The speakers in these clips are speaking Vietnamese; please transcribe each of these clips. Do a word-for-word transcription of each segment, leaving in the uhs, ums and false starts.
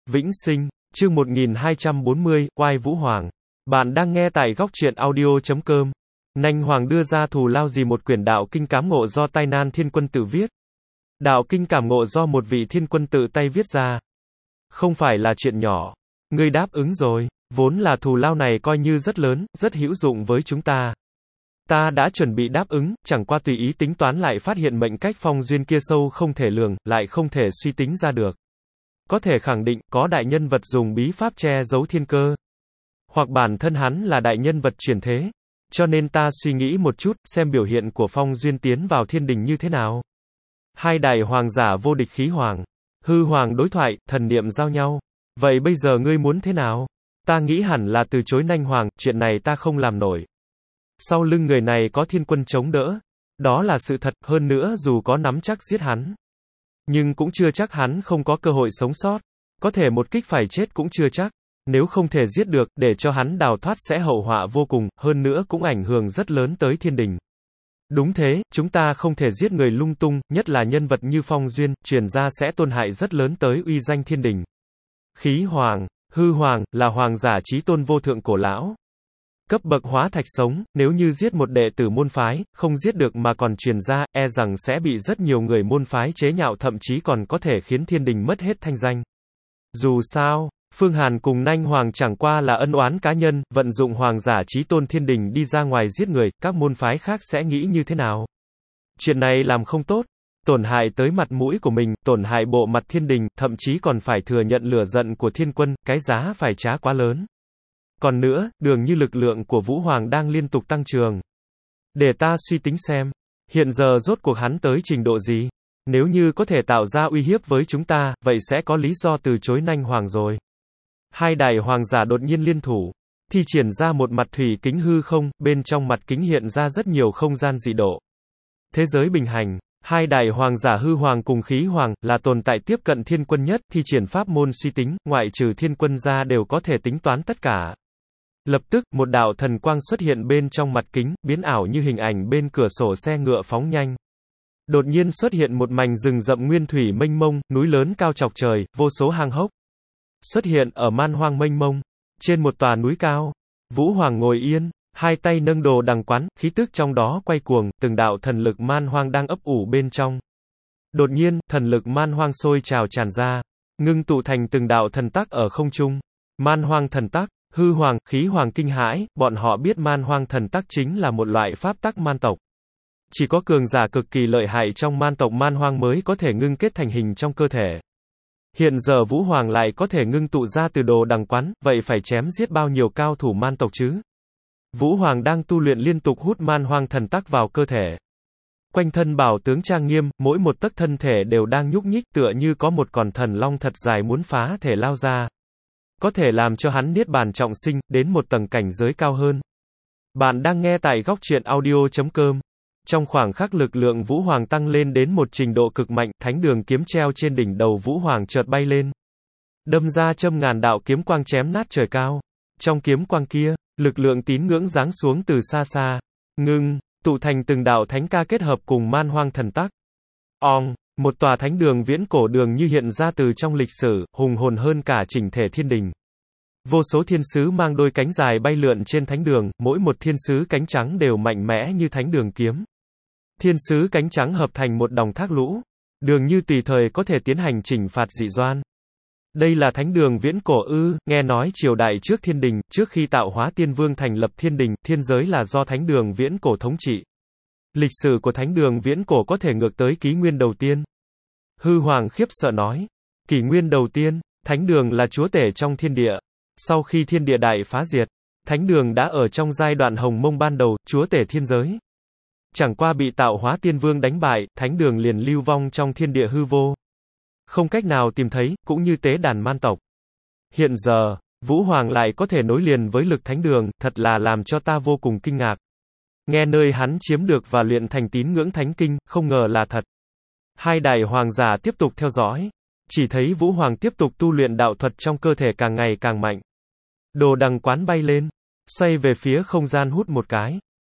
Vĩnh Sinh, chương một nghìn hai trăm bốn mươi, oai Vũ Hoàng. Bạn đang nghe tại góc truyện audio chấm com. Nanh Hoàng đưa ra thù lao gì một quyển đạo kinh cảm ngộ do Tai Nan Thiên Quân tự viết. Đạo kinh cảm ngộ do một vị thiên quân tự tay viết ra. Không phải là chuyện nhỏ. Ngươi đáp ứng rồi. Vốn là thù lao này coi như rất lớn, rất hữu dụng với chúng ta. Ta đã chuẩn bị đáp ứng, chẳng qua tùy ý tính toán lại phát hiện mệnh cách phong duyên kia sâu không thể lường, lại không thể suy tính ra được. Có thể khẳng định, có đại nhân vật dùng bí pháp che giấu thiên cơ. Hoặc bản thân hắn là đại nhân vật chuyển thế. Cho nên ta suy nghĩ một chút, xem biểu hiện của phong duyên tiến vào thiên đình như thế nào. Hai đại hoàng giả vô địch khí hoàng. Hư hoàng đối thoại, thần niệm giao nhau. Vậy bây giờ ngươi muốn thế nào? Ta nghĩ hẳn là từ chối Nanh Hoàng, chuyện này ta không làm nổi. Sau lưng người này có thiên quân chống đỡ. Đó là sự thật, hơn nữa dù có nắm chắc giết hắn. Nhưng cũng chưa chắc hắn không có cơ hội sống sót. Có thể một kích phải chết cũng chưa chắc. Nếu không thể giết được, để cho hắn đào thoát sẽ hậu họa vô cùng, hơn nữa cũng ảnh hưởng rất lớn tới thiên đình. Đúng thế, chúng ta không thể giết người lung tung, nhất là nhân vật như Phong Duyên, truyền ra sẽ tổn hại rất lớn tới uy danh thiên đình. Khí Hoàng, Hư Hoàng, là hoàng giả chí tôn vô thượng cổ lão. Cấp bậc hóa thạch sống, nếu như giết một đệ tử môn phái, không giết được mà còn truyền ra, e rằng sẽ bị rất nhiều người môn phái chế nhạo, thậm chí còn có thể khiến thiên đình mất hết thanh danh. Dù sao, Phương Hàn cùng Nanh Hoàng chẳng qua là ân oán cá nhân, vận dụng hoàng giả chí tôn thiên đình đi ra ngoài giết người, các môn phái khác sẽ nghĩ như thế nào? Chuyện này làm không tốt, tổn hại tới mặt mũi của mình, tổn hại bộ mặt thiên đình, thậm chí còn phải thừa nhận lửa giận của thiên quân, cái giá phải trả quá lớn. Còn nữa, đường như lực lượng của Vũ Hoàng đang liên tục tăng trưởng. Để ta suy tính xem, hiện giờ rốt cuộc hắn tới trình độ gì? Nếu như có thể tạo ra uy hiếp với chúng ta, vậy sẽ có lý do từ chối Nanh Hoàng rồi. Hai đại hoàng giả đột nhiên liên thủ, thi triển ra một mặt thủy kính hư không, bên trong mặt kính hiện ra rất nhiều không gian dị độ. Thế giới bình hành, hai đại hoàng giả Hư Hoàng cùng Khí Hoàng, là tồn tại tiếp cận thiên quân nhất, thi triển pháp môn suy tính, ngoại trừ thiên quân ra đều có thể tính toán tất cả. Lập tức, một đạo thần quang xuất hiện bên trong mặt kính, biến ảo như hình ảnh bên cửa sổ xe ngựa phóng nhanh. Đột nhiên xuất hiện một mảnh rừng rậm nguyên thủy mênh mông, núi lớn cao chọc trời, vô số hang hốc. Xuất hiện ở man hoang mênh mông, trên một tòa núi cao. Vũ Hoàng ngồi yên, hai tay nâng đồ đằng quán, khí tức trong đó quay cuồng, từng đạo thần lực man hoang đang ấp ủ bên trong. Đột nhiên, thần lực man hoang sôi trào tràn ra, ngưng tụ thành từng đạo thần tắc ở không trung. Man hoang thần tắc, Hư Hoàng, Khí Hoàng kinh hãi, bọn họ biết man hoang thần tắc chính là một loại pháp tắc man tộc. Chỉ có cường giả cực kỳ lợi hại trong man tộc man hoang mới có thể ngưng kết thành hình trong cơ thể. Hiện giờ Vũ Hoàng lại có thể ngưng tụ ra từ đồ đằng quán, vậy phải chém giết bao nhiêu cao thủ man tộc chứ? Vũ Hoàng đang tu luyện liên tục hút man hoang thần tắc vào cơ thể. Quanh thân bảo tướng trang nghiêm, mỗi một tấc thân thể đều đang nhúc nhích tựa như có một con thần long thật dài muốn phá thể lao ra. Có thể làm cho hắn niết bàn trọng sinh, đến một tầng cảnh giới cao hơn. Bạn đang nghe tại góc truyện audio chấm com. Trong khoảng khắc lực lượng Vũ Hoàng tăng lên đến một trình độ cực mạnh, thánh đường kiếm treo trên đỉnh đầu Vũ Hoàng chợt bay lên. Đâm ra châm ngàn đạo kiếm quang chém nát trời cao. Trong kiếm quang kia, lực lượng tín ngưỡng giáng xuống từ xa xa. Ngưng, tụ thành từng đạo thánh ca kết hợp cùng man hoang thần tắc. Ong, một tòa thánh đường viễn cổ đường như hiện ra từ trong lịch sử, hùng hồn hơn cả chỉnh thể thiên đình. Vô số thiên sứ mang đôi cánh dài bay lượn trên thánh đường, mỗi một thiên sứ cánh trắng đều mạnh mẽ như thánh đường kiếm. Thiên sứ cánh trắng hợp thành một dòng thác lũ, đường như tùy thời có thể tiến hành chỉnh phạt dị đoan. Đây là thánh đường viễn cổ ư? Nghe nói triều đại trước thiên đình, trước khi tạo hóa tiên vương thành lập thiên đình, thiên giới là do thánh đường viễn cổ thống trị. Lịch sử của thánh đường viễn cổ có thể ngược tới kỷ nguyên đầu tiên. Hư Hoàng khiếp sợ nói, kỷ nguyên đầu tiên, thánh đường là chúa tể trong thiên địa. Sau khi thiên địa đại phá diệt, thánh đường đã ở trong giai đoạn hồng mông ban đầu, chúa tể thiên giới. Chẳng qua bị tạo hóa tiên vương đánh bại, thánh đường liền lưu vong trong thiên địa hư vô. Không cách nào tìm thấy, cũng như tế đàn man tộc. Hiện giờ, Vũ Hoàng lại có thể nối liền với lực thánh đường, thật là làm cho ta vô cùng kinh ngạc. Nghe nơi hắn chiếm được và luyện thành tín ngưỡng thánh kinh, không ngờ là thật. Hai đại hoàng giả tiếp tục theo dõi. Chỉ thấy Vũ Hoàng tiếp tục tu luyện đạo thuật trong cơ thể càng ngày càng mạnh. Đồ đằng quán bay lên, xoay về phía không gian hút một cái.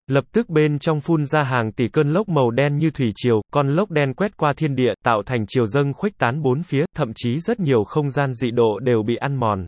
Lập tức bên trong phun ra hàng tỷ cơn lốc màu đen như thủy triều, con lốc đen quét qua thiên địa, tạo thành triều dâng khuếch tán bốn phía, thậm chí rất nhiều không gian dị độ đều bị ăn mòn.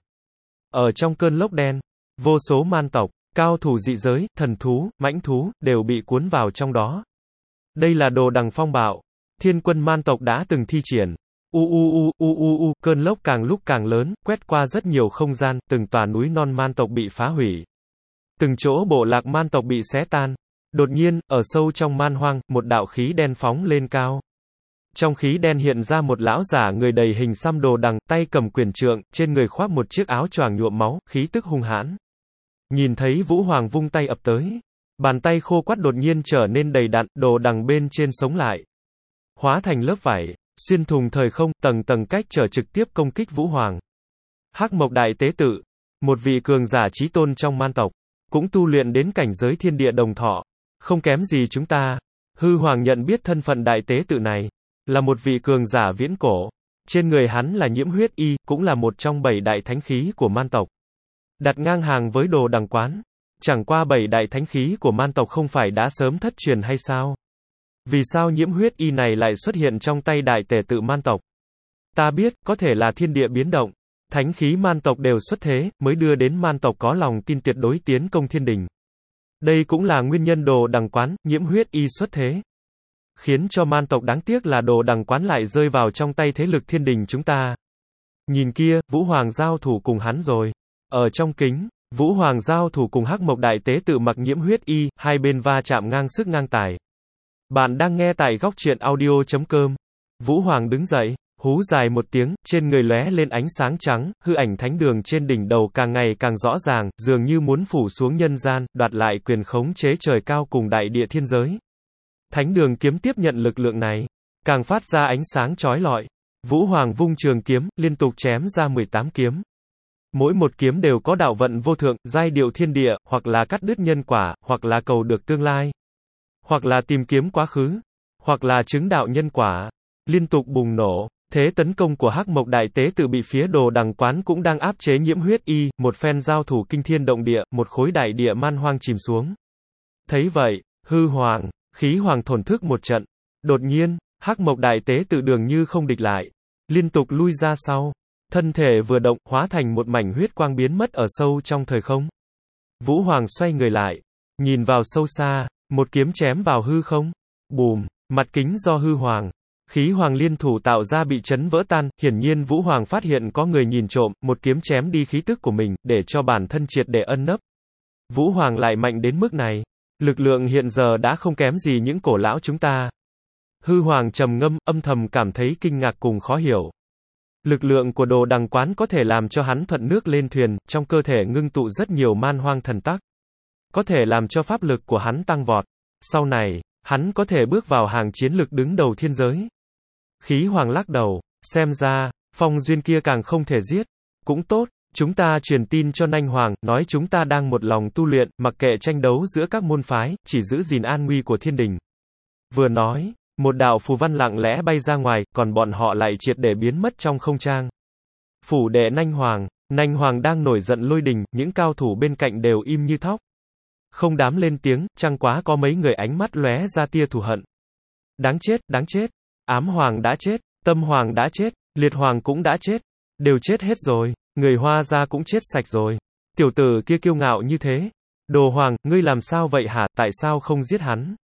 Ở trong cơn lốc đen, vô số man tộc, cao thủ dị giới, thần thú, mãnh thú, đều bị cuốn vào trong đó. Đây là đồ đằng phong bạo. Thiên quân man tộc đã từng thi triển. U u u, u u u, cơn lốc càng lúc càng lớn, quét qua rất nhiều không gian, từng tòa núi non man tộc bị phá hủy. Từng chỗ bộ lạc man tộc bị xé tan. Đột nhiên, ở sâu trong man hoang, một đạo khí đen phóng lên cao. Trong khí đen hiện ra một lão giả người đầy hình xăm đồ đằng, tay cầm quyền trượng, trên người khoác một chiếc áo choàng nhuộm máu, khí tức hung hãn. Nhìn thấy Vũ Hoàng vung tay ập tới. Bàn tay khô quắt đột nhiên trở nên đầy đặn, đồ đằng bên trên sống lại. Hóa thành lớp vảy, xuyên thùng thời không, tầng tầng cách trở trực tiếp công kích Vũ Hoàng. Hắc Mộc Đại Tế Tự, một vị cường giả chí tôn trong man tộc, cũng tu luyện đến cảnh giới thiên địa đồng thọ, không kém gì chúng ta. Hư Hoàng nhận biết thân phận Đại Tế Tự này, là một vị cường giả viễn cổ. Trên người hắn là nhiễm huyết y, cũng là một trong bảy đại thánh khí của man tộc. Đặt ngang hàng với đồ đằng quán. Chẳng qua bảy đại thánh khí của man tộc không phải đã sớm thất truyền hay sao? Vì sao nhiễm huyết y này lại xuất hiện trong tay đại tể tự man tộc? Ta biết, có thể là thiên địa biến động. Thánh khí man tộc đều xuất thế, mới đưa đến man tộc có lòng tin tuyệt đối tiến công thiên đình. Đây cũng là nguyên nhân đồ đằng quán, nhiễm huyết y xuất thế. Khiến cho man tộc đáng tiếc là đồ đằng quán lại rơi vào trong tay thế lực thiên đình chúng ta. Nhìn kia, Vũ Hoàng giao thủ cùng hắn rồi. Ở trong kính, Vũ Hoàng giao thủ cùng Hắc Mộc Đại Tế Tự mặc nhiễm huyết y, hai bên va chạm ngang sức ngang tài. Bạn đang nghe tại góc truyện audio chấm com. Vũ Hoàng đứng dậy, hú dài một tiếng, trên người lóe lên ánh sáng trắng, hư ảnh thánh đường trên đỉnh đầu càng ngày càng rõ ràng, dường như muốn phủ xuống nhân gian, đoạt lại quyền khống chế trời cao cùng đại địa thiên giới. Thánh đường kiếm tiếp nhận lực lượng này, càng phát ra ánh sáng chói lọi. Vũ Hoàng vung trường kiếm, liên tục chém ra mười tám kiếm. Mỗi một kiếm đều có đạo vận vô thượng, giai điệu thiên địa, hoặc là cắt đứt nhân quả, hoặc là cầu được tương lai, hoặc là tìm kiếm quá khứ, hoặc là chứng đạo nhân quả. Liên tục bùng nổ, thế tấn công của Hắc Mộc Đại Tế Tự bị phía đồ đằng quán cũng đang áp chế nhiễm huyết y, một phen giao thủ kinh thiên động địa, một khối đại địa man hoang chìm xuống. Thấy vậy, Hư Hoàng, Khí Hoàng thổn thức một trận. Đột nhiên, Hắc Mộc Đại Tế Tự dường như không địch lại, liên tục lui ra sau. Thân thể vừa động, hóa thành một mảnh huyết quang biến mất ở sâu trong thời không. Vũ Hoàng xoay người lại, nhìn vào sâu xa, một kiếm chém vào hư không. Bùm, mặt kính do Hư Hoàng, Khí Hoàng liên thủ tạo ra bị chấn vỡ tan, hiển nhiên Vũ Hoàng phát hiện có người nhìn trộm, một kiếm chém đi khí tức của mình, để cho bản thân triệt để ẩn nấp. Vũ Hoàng lại mạnh đến mức này, lực lượng hiện giờ đã không kém gì những cổ lão chúng ta. Hư Hoàng trầm ngâm, âm thầm cảm thấy kinh ngạc cùng khó hiểu. Lực lượng của đồ đằng quán có thể làm cho hắn thuận nước lên thuyền, trong cơ thể ngưng tụ rất nhiều man hoang thần tắc. Có thể làm cho pháp lực của hắn tăng vọt. Sau này, hắn có thể bước vào hàng chiến lực đứng đầu thiên giới. Khí Hoàng lắc đầu, xem ra, Phong Duyên kia càng không thể giết. Cũng tốt, chúng ta truyền tin cho Nanh Hoàng, nói chúng ta đang một lòng tu luyện, mặc kệ tranh đấu giữa các môn phái, chỉ giữ gìn an nguy của thiên đình. Vừa nói, một đạo phù văn lặng lẽ bay ra ngoài, còn bọn họ lại triệt để biến mất trong không trang. Phủ đệ Nanh Hoàng, Nanh Hoàng đang nổi giận lôi đình, những cao thủ bên cạnh đều im như thóc. Không dám lên tiếng, chẳng quá có mấy người ánh mắt lóe ra tia thù hận. Đáng chết, đáng chết. Ám Hoàng đã chết, Tâm Hoàng đã chết, Liệt Hoàng cũng đã chết. Đều chết hết rồi, người Hoa gia cũng chết sạch rồi. Tiểu tử kia kiêu ngạo như thế. Đồ Hoàng, ngươi làm sao vậy hả, tại sao không giết hắn?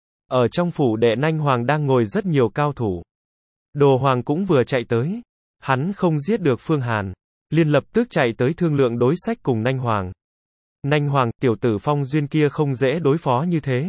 Ở trong phủ đệ Nanh Hoàng đang ngồi rất nhiều cao thủ. Đồ Hoàng cũng vừa chạy tới. Hắn không giết được Phương Hàn, liền lập tức chạy tới thương lượng đối sách cùng Nanh Hoàng. Nanh Hoàng, tiểu tử Phong Duyên kia không dễ đối phó như thế.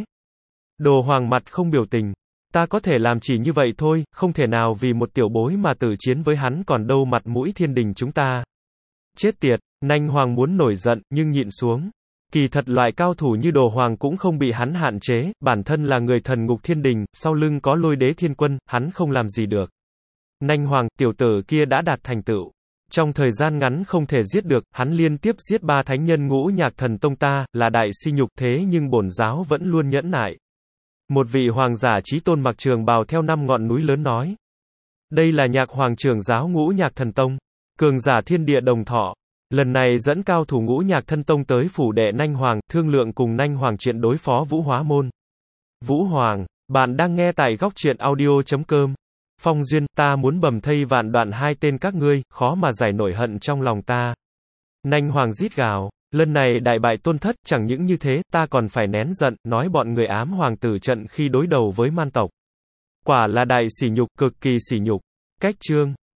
Đồ Hoàng mặt không biểu tình. Ta có thể làm chỉ như vậy thôi, không thể nào vì một tiểu bối mà tử chiến với hắn, còn đâu mặt mũi thiên đình chúng ta. Chết tiệt, Nanh Hoàng muốn nổi giận, nhưng nhịn xuống. Kỳ thật loại cao thủ như Đồ Hoàng cũng không bị hắn hạn chế, bản thân là người thần ngục thiên đình, sau lưng có Lôi Đế Thiên Quân, hắn không làm gì được. Nanh Hoàng, tiểu tử kia đã đạt thành tựu. Trong thời gian ngắn không thể giết được, hắn liên tiếp giết ba thánh nhân Ngũ Nhạc Thần Tông ta, là đại si nhục, thế nhưng bổn giáo vẫn luôn nhẫn nại. Một vị hoàng giả chí tôn mặc trường bào theo năm ngọn núi lớn nói. Đây là Nhạc Hoàng trưởng giáo Ngũ Nhạc Thần Tông, cường giả thiên địa đồng thọ. Lần này dẫn cao thủ ngũ nhạc thân tông tới phủ đệ Nanh Hoàng, thương lượng cùng Nanh Hoàng chuyện đối phó Vũ Hóa Môn. Vũ Hoàng, bạn đang nghe tại góc truyện audio chấm com. Phong Duyên, ta muốn bầm thây vạn đoạn hai tên các ngươi, khó mà giải nổi hận trong lòng ta. Nanh Hoàng rít gào, lần này đại bại tôn thất, chẳng những như thế, ta còn phải nén giận, nói bọn người ám hoàng tử trận khi đối đầu với man tộc. Quả là đại sỉ nhục, cực kỳ sỉ nhục. Cách chương